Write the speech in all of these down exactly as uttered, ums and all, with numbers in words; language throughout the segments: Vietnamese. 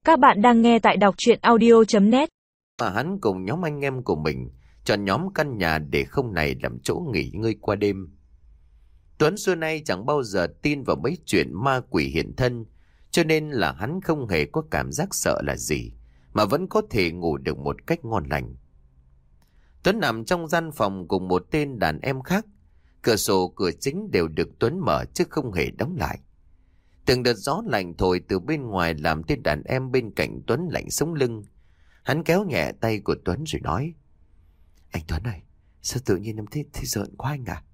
Các bạn đang nghe tại đọc truyện audio chấm net. Mà hắn cùng nhóm anh em của mình chọn nhóm căn nhà để không này làm chỗ nghỉ ngơi qua đêm. Tuấn xưa nay chẳng bao giờ tin vào mấy chuyện ma quỷ hiện thân, cho nên là hắn không hề có cảm giác sợ là gì, mà vẫn có thể ngủ được một cách ngon lành. Tuấn nằm trong gian phòng cùng một tên đàn em khác. Cửa sổ cửa chính đều được Tuấn mở chứ không hề đóng lại. Từng đợt gió lạnh thổi từ bên ngoài làm tên đàn em bên cạnh Tuấn lạnh sống lưng. Hắn kéo nhẹ tay của Tuấn rồi nói: "Anh Tuấn ơi, sao tự nhiên em thấy, thấy rợn quá anh à?"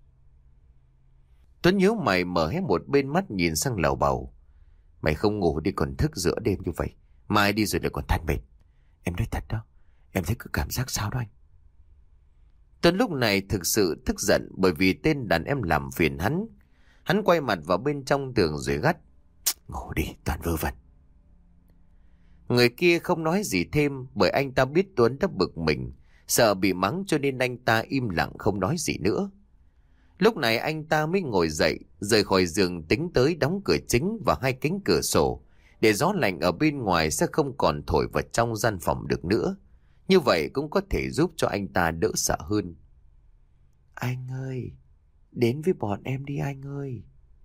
Tuấn nhíu mày mở hết một bên mắt nhìn sang lầu bầu. "Mày không ngủ đi còn thức giữa đêm như vậy, mai đi rồi lại còn than mệt. Em nói thật đó, em thấy cứ cảm giác sao đó anh." Tuấn lúc này thực sự tức giận bởi vì tên đàn em làm phiền hắn. Hắn quay mặt vào bên trong tường rồi gắt: "Ngủ đi, toàn vơ vẩn." Người kia không nói gì thêm bởi anh ta biết Tuấn đã bực mình, sợ bị mắng cho nên anh ta im lặng không nói gì nữa. Lúc này anh ta mới ngồi dậy, rời khỏi giường tính tới đóng cửa chính và hai cánh cửa sổ, để gió lạnh ở bên ngoài sẽ không còn thổi vào trong gian phòng được nữa. Như vậy cũng có thể giúp cho anh ta đỡ sợ hơn. "Anh ơi, đến với bọn em đi anh ơi."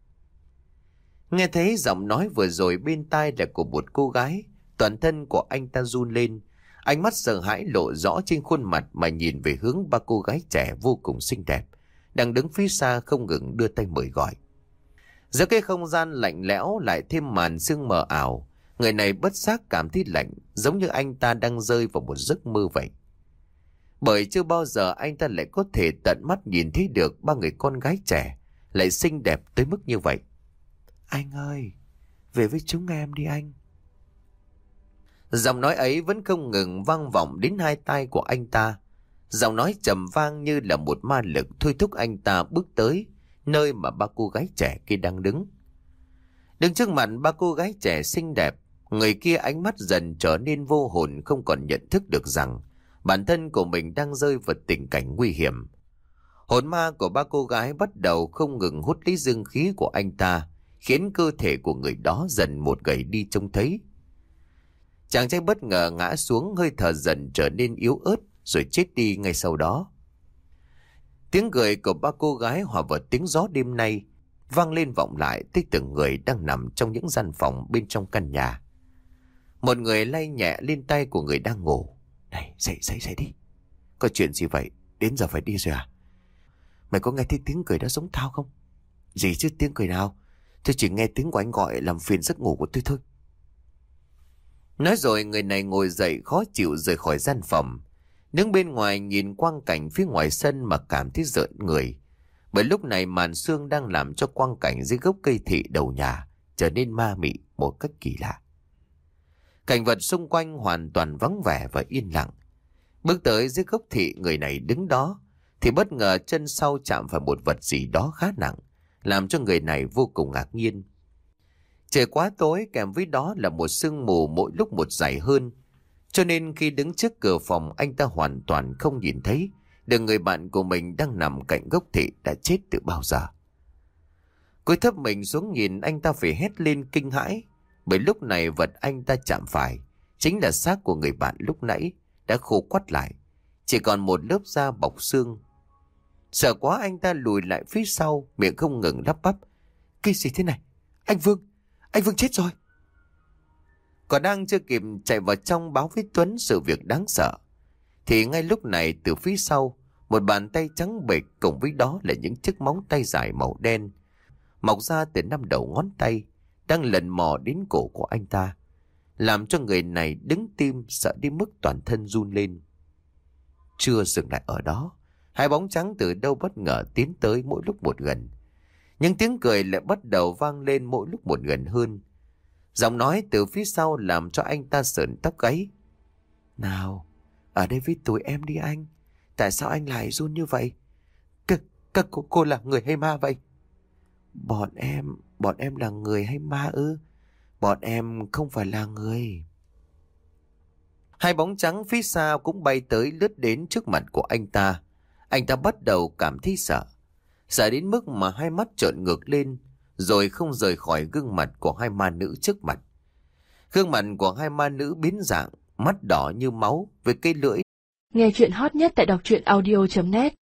Nghe thấy giọng nói vừa rồi bên tai là của một cô gái, toàn thân của anh ta run lên. Ánh mắt sợ hãi lộ rõ trên khuôn mặt mà nhìn về hướng ba cô gái trẻ vô cùng xinh đẹp, đang đứng phía xa không ngừng đưa tay mời gọi. Giữa cái không gian lạnh lẽo lại thêm màn sương mờ ảo, người này bất giác cảm thấy lạnh, giống như anh ta đang rơi vào một giấc mơ vậy. Bởi chưa bao giờ anh ta lại có thể tận mắt nhìn thấy được ba người con gái trẻ lại xinh đẹp tới mức như vậy. "Anh ơi, về với chúng em đi anh." Giọng nói ấy vẫn không ngừng vang vọng đến hai tai của anh ta. Giọng nói trầm vang như là một ma lực thôi thúc anh ta bước tới nơi mà ba cô gái trẻ kia đang đứng. Đứng trước mặt ba cô gái trẻ xinh đẹp, người kia ánh mắt dần trở nên vô hồn, không còn nhận thức được rằng bản thân của mình đang rơi vào tình cảnh nguy hiểm. Hồn ma của ba cô gái bắt đầu không ngừng hút lấy dương khí của anh ta, khiến cơ thể của người đó dần một gầy đi trông thấy. Chàng trai bất ngờ ngã xuống, hơi thở dần trở nên yếu ớt rồi chết đi ngay sau đó. Tiếng cười của ba cô gái hòa vào tiếng gió đêm nay vang lên vọng lại tới từng người đang nằm trong những gian phòng bên trong căn nhà. Một người lay nhẹ lên tay của người đang ngủ: "Này, dậy dậy dậy đi. Có chuyện gì vậy? Đến giờ phải đi rồi à? Mày có nghe thấy tiếng cười đó giống Thao không?" "Gì chứ, tiếng cười nào? Tôi chỉ nghe tiếng của anh gọi làm phiền giấc ngủ của tôi thôi." Nói rồi người này ngồi dậy khó chịu rời khỏi gian phòng, đứng bên ngoài nhìn quang cảnh phía ngoài sân mà cảm thấy rợn người. Bởi lúc này màn sương đang làm cho quang cảnh dưới gốc cây thị đầu nhà trở nên ma mị một cách kỳ lạ. Cảnh vật xung quanh hoàn toàn vắng vẻ và yên lặng. Bước tới dưới gốc thị, người này đứng đó thì bất ngờ chân sau chạm phải một vật gì đó khá nặng, làm cho người này vô cùng ngạc nhiên. Trời quá tối, kèm với đó là một sương mù mỗi lúc một dày hơn, cho nên khi đứng trước cửa phòng anh ta hoàn toàn không nhìn thấy được người bạn của mình đang nằm cạnh gốc thị đã chết từ bao giờ. Cúi thấp mình xuống nhìn, anh ta phải hét lên kinh hãi, bởi lúc này vật anh ta chạm phải chính là xác của người bạn lúc nãy đã khô quắt lại, chỉ còn một lớp da bọc xương. Sợ quá anh ta lùi lại phía sau, miệng không ngừng lắp bắp: "Cái gì thế này? Anh Vương, anh Vương chết rồi." Còn đang chưa kịp chạy vào trong báo với Tuấn sự việc đáng sợ, thì ngay lúc này từ phía sau, một bàn tay trắng bệch cùng với đó là những chiếc móng tay dài màu đen mọc ra từ năm đầu ngón tay đang lần mò đến cổ của anh ta, làm cho người này đứng tim sợ đến mức toàn thân run lên. Chưa dừng lại ở đó, hai bóng trắng từ đâu bất ngờ tiến tới mỗi lúc một gần. Những tiếng cười lại bắt đầu vang lên mỗi lúc một gần hơn. Giọng nói từ phía sau làm cho anh ta sởn tóc gáy: "Nào, ở đây với tụi em đi anh. Tại sao anh lại run như vậy? Các, các cô, cô là người hay ma vậy?" Bọn em, bọn em là người hay ma ư? Bọn em không phải là người." Hai bóng trắng phía sau cũng bay tới lướt đến trước mặt của anh ta. Anh ta bắt đầu cảm thấy sợ. Sợ đến mức mà hai mắt trợn ngược lên, rồi không rời khỏi gương mặt của hai ma nữ trước mặt. Gương mặt của hai ma nữ biến dạng, mắt đỏ như máu với cây lưỡi. Nghe chuyện hot nhất tại đọc truyện audio chấm net